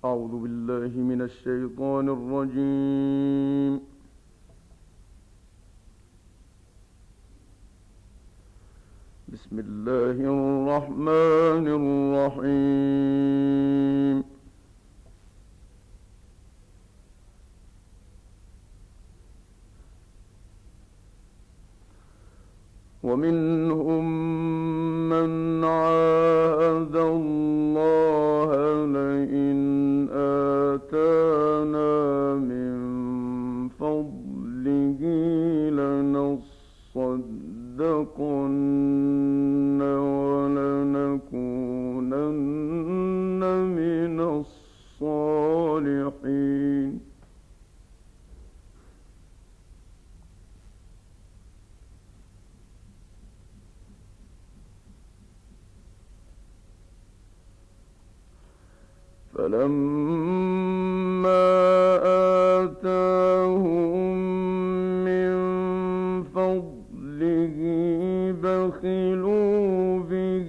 أعوذ بالله من الشيطان الرجيم. بسم الله الرحمن الرحيم. ومنهم من عاهد الله لئن آتانا من فضله لنصدقن ولنكونن من الصالحين. فلما آتاهم من فضله بخلوا به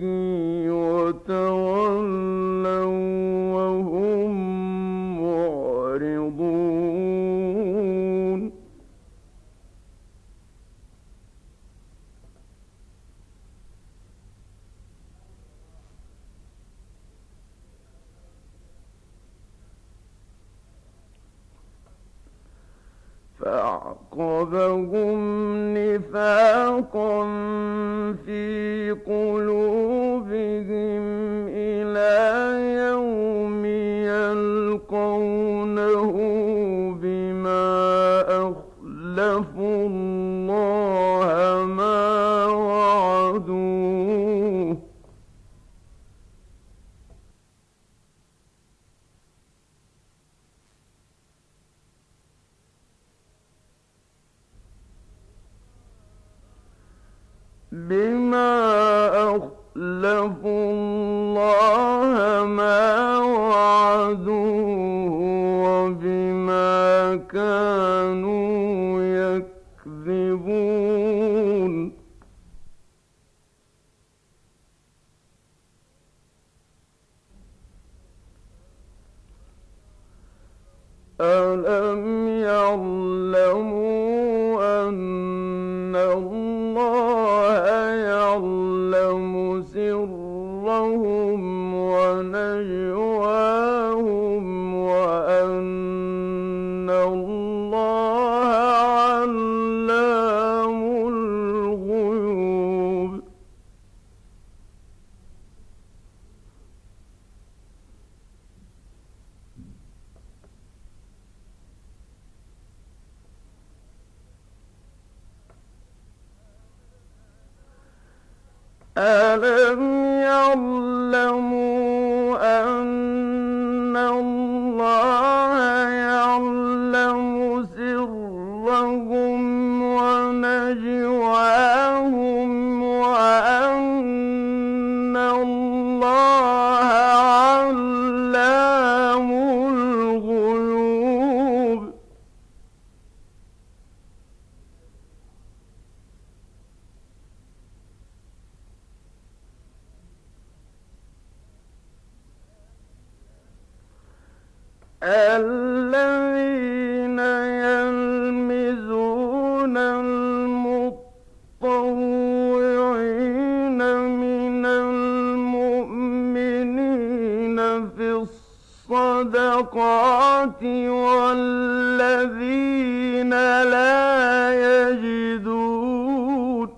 وتولوا وهم معرضون. فأعقبهم نفاقا في قلوبهم إلى يوم يلقونه بما أخلفوا الله ما وعدوه. وبما كانوا يكذبون. ألم يعلموا أن الله يعلم سرهم ونجواهم وأن الله علام الغيوب. ألم يعلموا أن الله يعلم سرهم ونجواهم وأن الله علام الغيوب. الذين يلمزون المطوعين من المؤمنين في الصدقات والذين لا يجدون.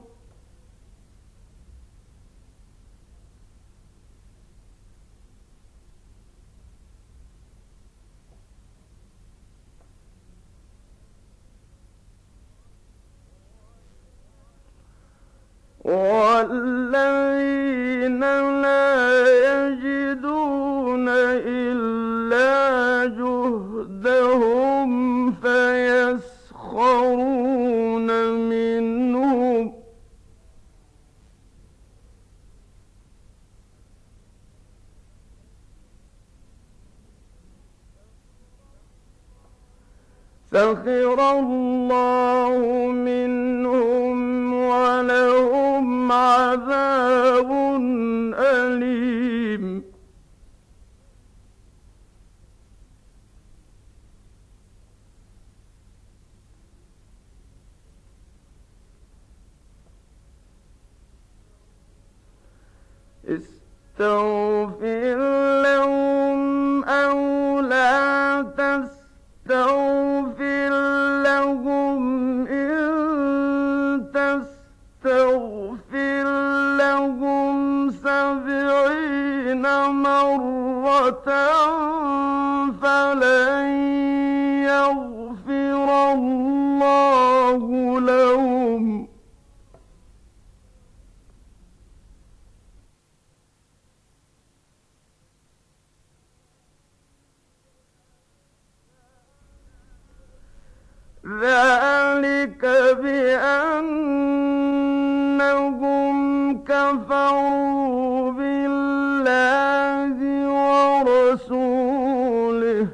والذين لا يجدون إلا جهدهم فيسخرون منهم. سخر الله منهم ولهم عذاب أليم. استغفر لهم أو لا تستغفر لهم إن تستغفر لهم 70 مرة فلن يغفر الله لهم ذلك بأنهم كفروا بالله ورسوله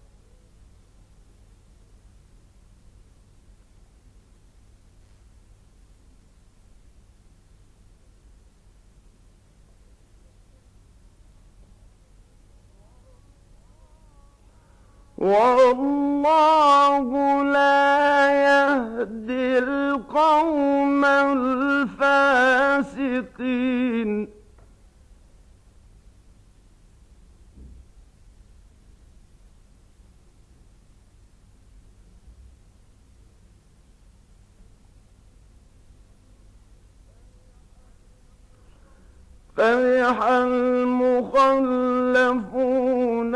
والله لا يهدي القوم الفاسقين فرح المخلفون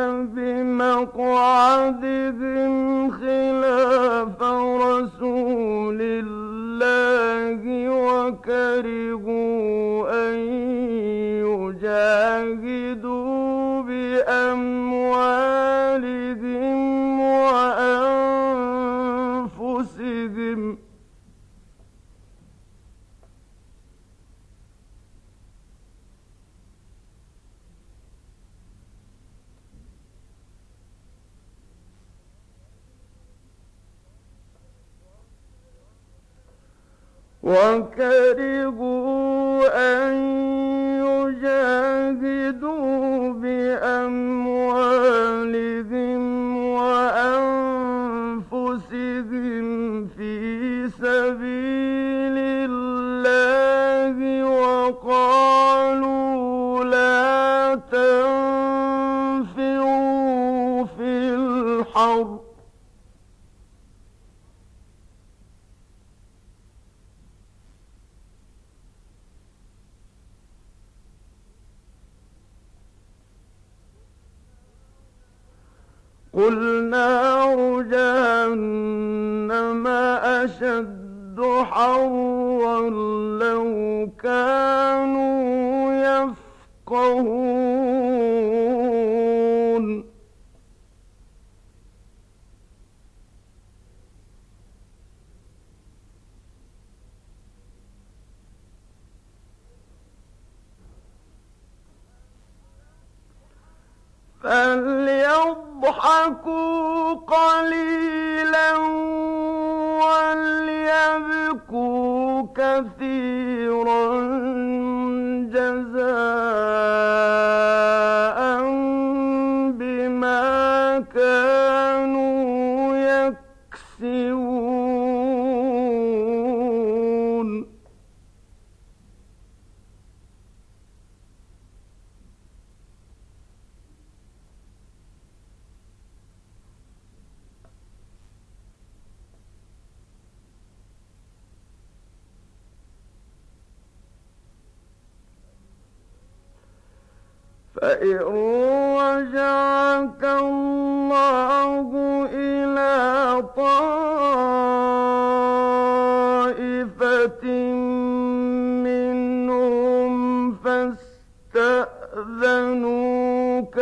بمقعدهم خلاف رسول الله وكرهوا أن يجاهدوا بأموالهم وأنفسهم أن يجاهدوا بأموالهم وأنفسهم في سبيل الله وقالوا لا تنفروا في الحرب قل نار جهنم أشد حرا لو كانوا يفقهون فليضحكوا قليلا وليبكوا كثيرا جزاء بما كانوا يكسبون فإن رجعك الله إلى طائفة منهم فاستأذنوك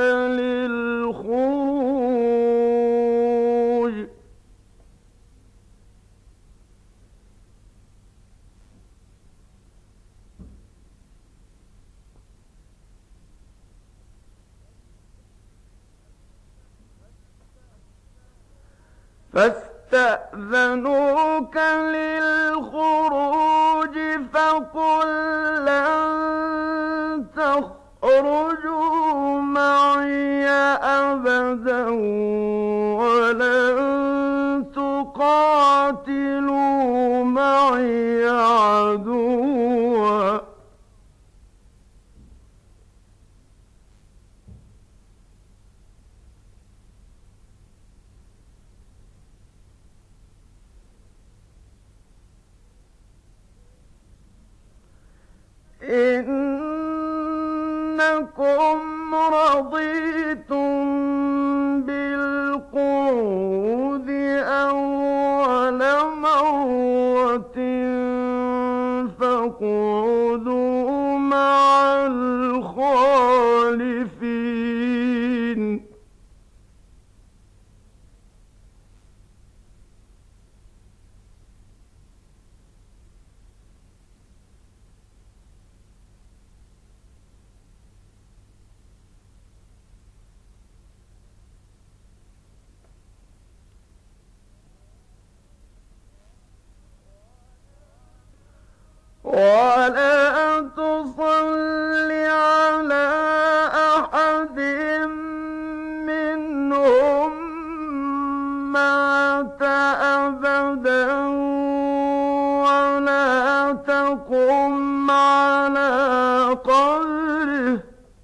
للخروج فقل لن تخرجوا معي أبدا ولن تقاتلوا معي عدوا أنكم رضيتم بالقعود أول مرة فاقعدوا مع الخالفين. ولا تصل على أحد منهم مات أبدا ولا تقم على قبره.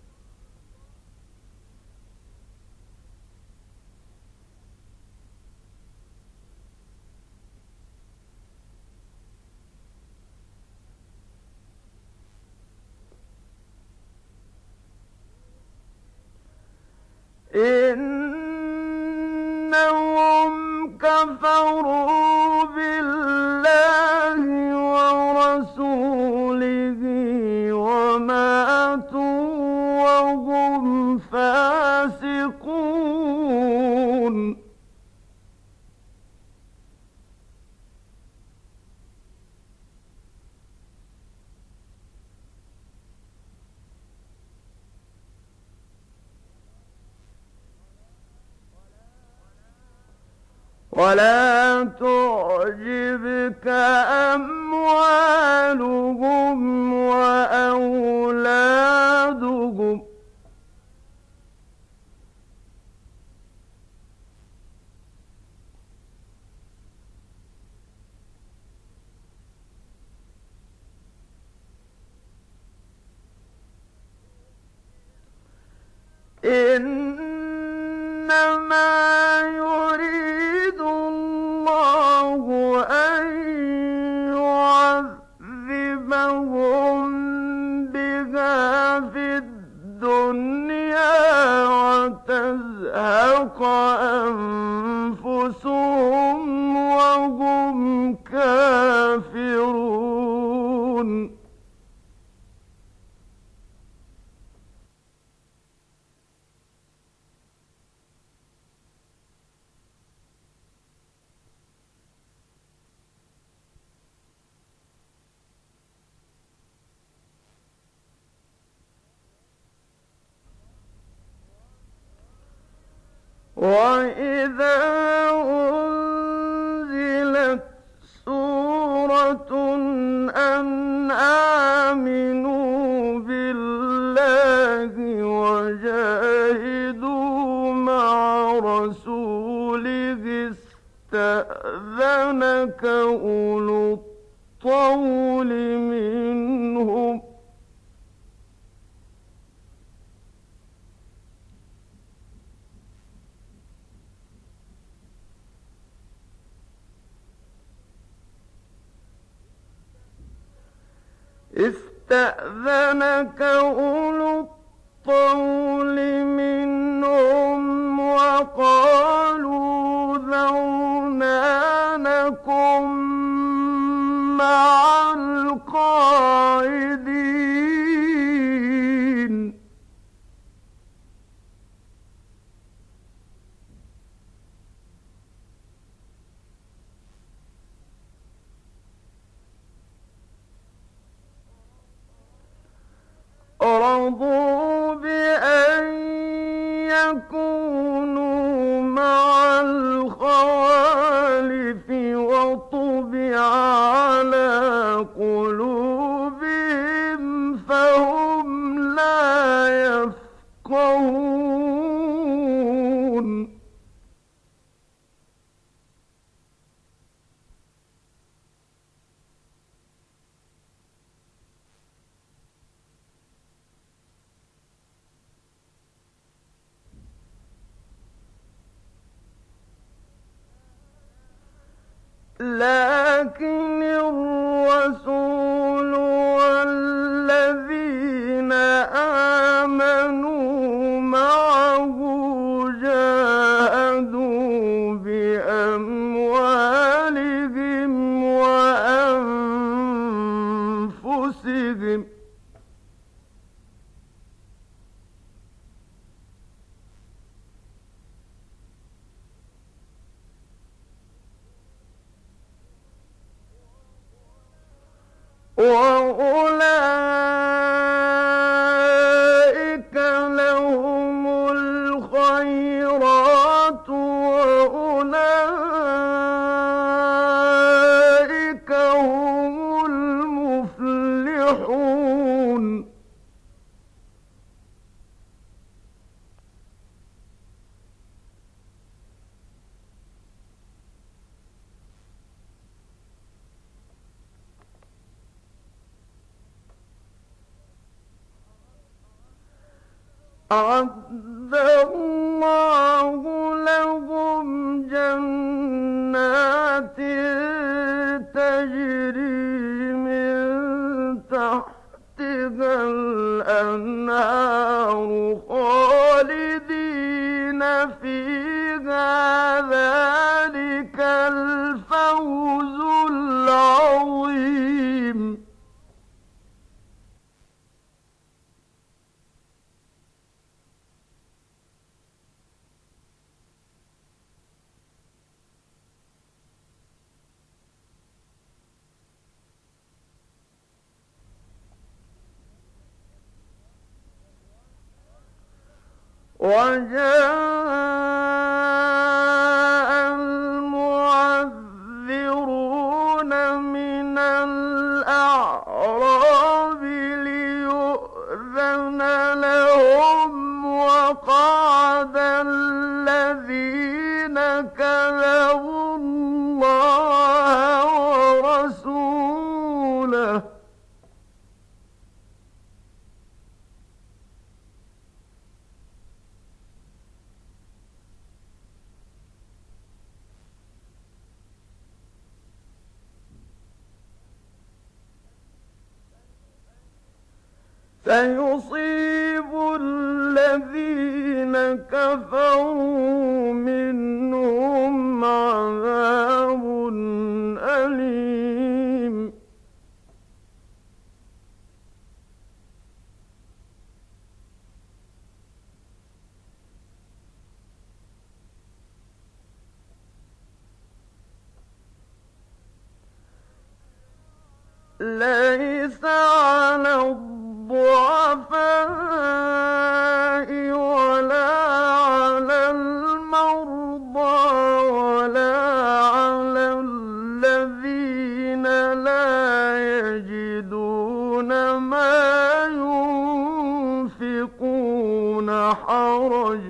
إنهم كفروا بالله ورسوله وماتوا وهم فاسقون. ولا تعجبك أموالهم وأولادهم إنما يريد الله أن يعذبهم بها في الدنيا وتزهق أنفسهم وهم كافرون. وإذا أنزلت سورة أن آمنوا بالله وجاهدوا مع رسوله استأذنك أولو الطول منهم وقالوا ذرنا نكن مع القاعدين. رضوا بأن يكونوا مع الخوالف وطبع على قلوبهم فهم لا يفقهون. لكن الرسول والذين وأولئك لهم الخيرات وأولئك هم المفلحون أعد الله لهم جنات تجري من تحتها الأنهار خالدين فيها ذلك الفوز العظيم وجاء المعذرون من الأعراب ليؤذن لهم وقعد الذين كذبوا الله ورسوله سيصيب الذين كفروا منهم عذاب أليم ليس على الضعفاء ولا على المرضى ولا على الذين لا يجدون ما ينفقون حرج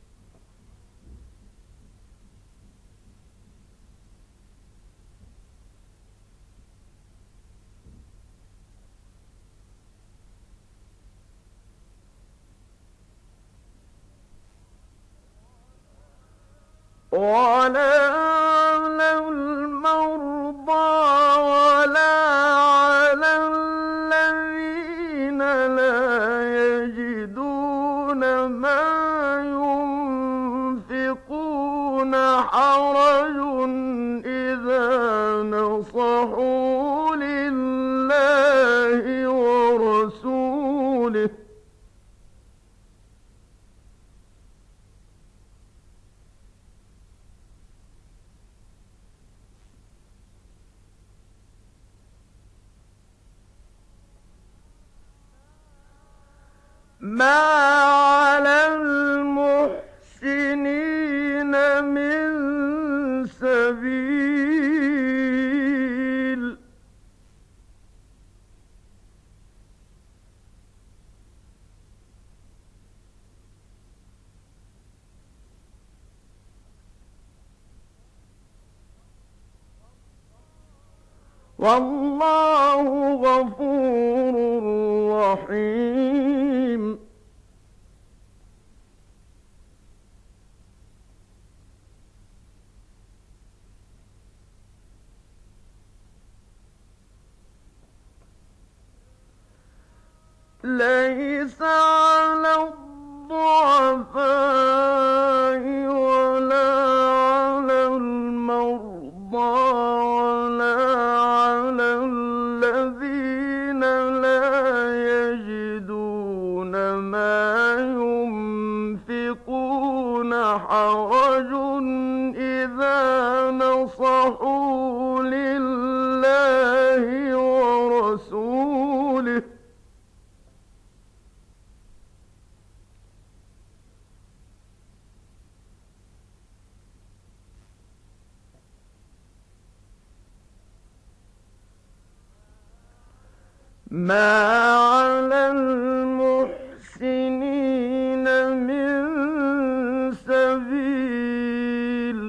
ولا على المرضى ولا على الذين لا يجدون ما ينفقون حرج إذا نصحوا لله ورسوله ما على المحسنين من سبيل والله غفور رحيم ليس على الضعفاء ولا على المرضى ولا على الذين لا يجدون ما ينفقون حرج إذا نصحوا لله ورسوله مَا عَلَى الْمُحْسِنِينَ مِن سَبِيلٍ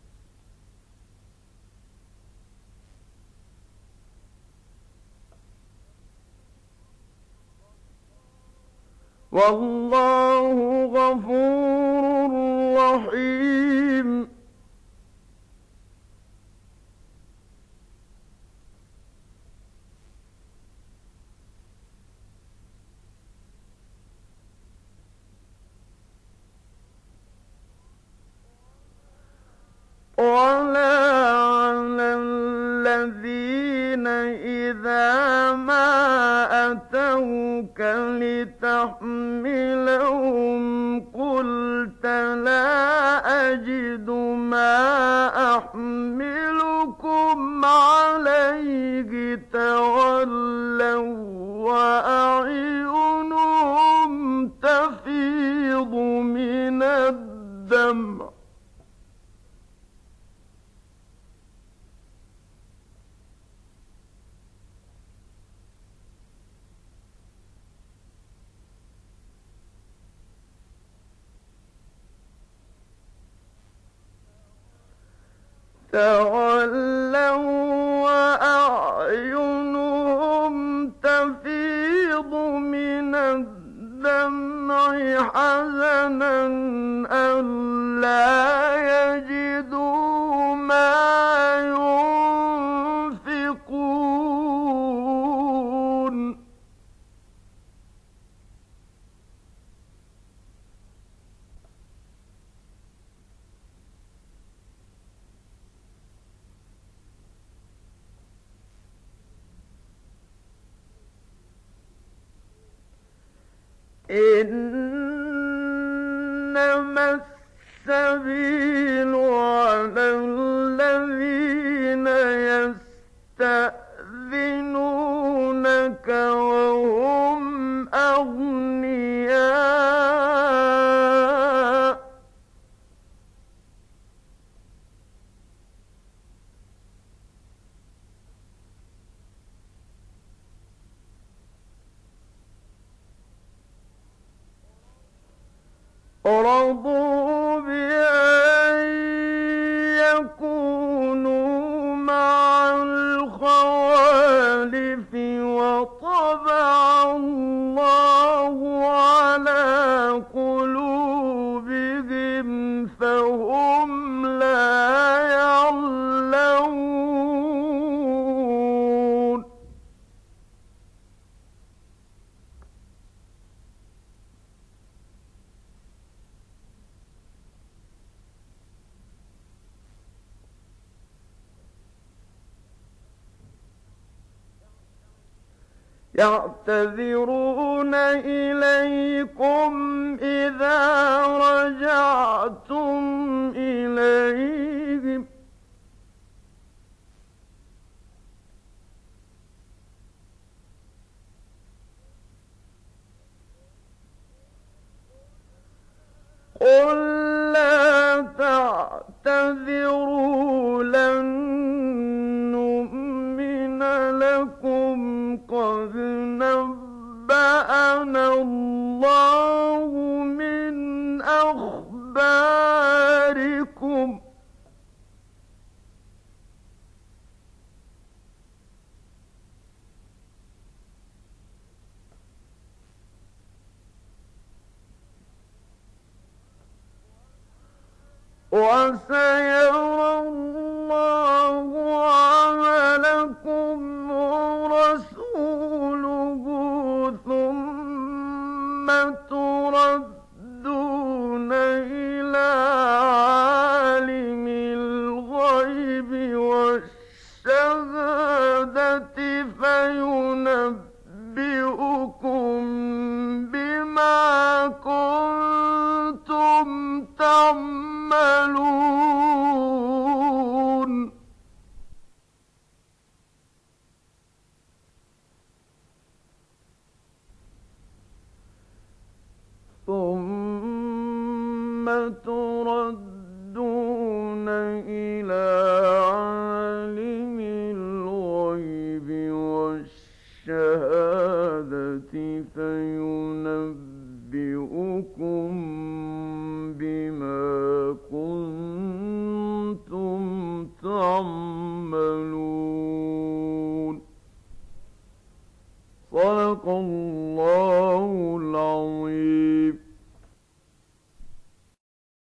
وَاللَّهُ غَفُورٌ رَّحِيمٌ وَلَا عَلَى الَّذِينَ إِذَا مَا أَتَوْكَ لِتَحْمِلَهُمْ قُلْتَ لَا أَجِدُ مَا أَحْمِلُكُمْ عَلَيْهِ تَوَلَّوا وَّأَعْيُنُهُمْ تَفِيضُ مِنَ الدَّمْعِ وَأَعْيُنُهُمْ تَفِيضُ مِنَ الدَّمْعِ حَزَنًا أَلَّا يَجِدُوا مَا يُنفِقُونَ إِنَّمَا السَّبِيلُ عَلَى الَّذِينَ يَسْتَأْذِنُونَكَ وَهُمْ أَغْنِيَاءُ رَضُوا بِأَن يَكُونُوا مَعَ الْخَوَالِفِ وَطَبَعَ اللَّهُ عَلَىٰ قُلُوبِهِمْ فَهُمْ لَا يَعْلَمُونَ يَعْتَذِرُونَ إِلَيْكُمْ إِذَا رَجَعْتُمْ إِلَيْهِمْ قُل لَّا تَعْتَذِرُوا لَن نُّؤْمِنَ لَكُمْ قَدْ نَبَّأَنَا اللَّهُ مِنْ أَخْبَارِكُمْ ۚ وَسَيَرَى اللَّهُ عَمَلَكُمْ وَرَسُولُهُ ثُمَّ تُرَدُّونَ إِلَىٰ عَالِمِ الْغَيْبِ وَالشَّهَادَةِ فَيُنَبِّئُكُم بِمَا كُنتُمْ تَعْمَلُونَ ثُمَّ تُرَدُّونَ إِلَىٰ عَالِمِ الْغَيْبِ وَالشَّهَادَةِ يَأْمُرُكُم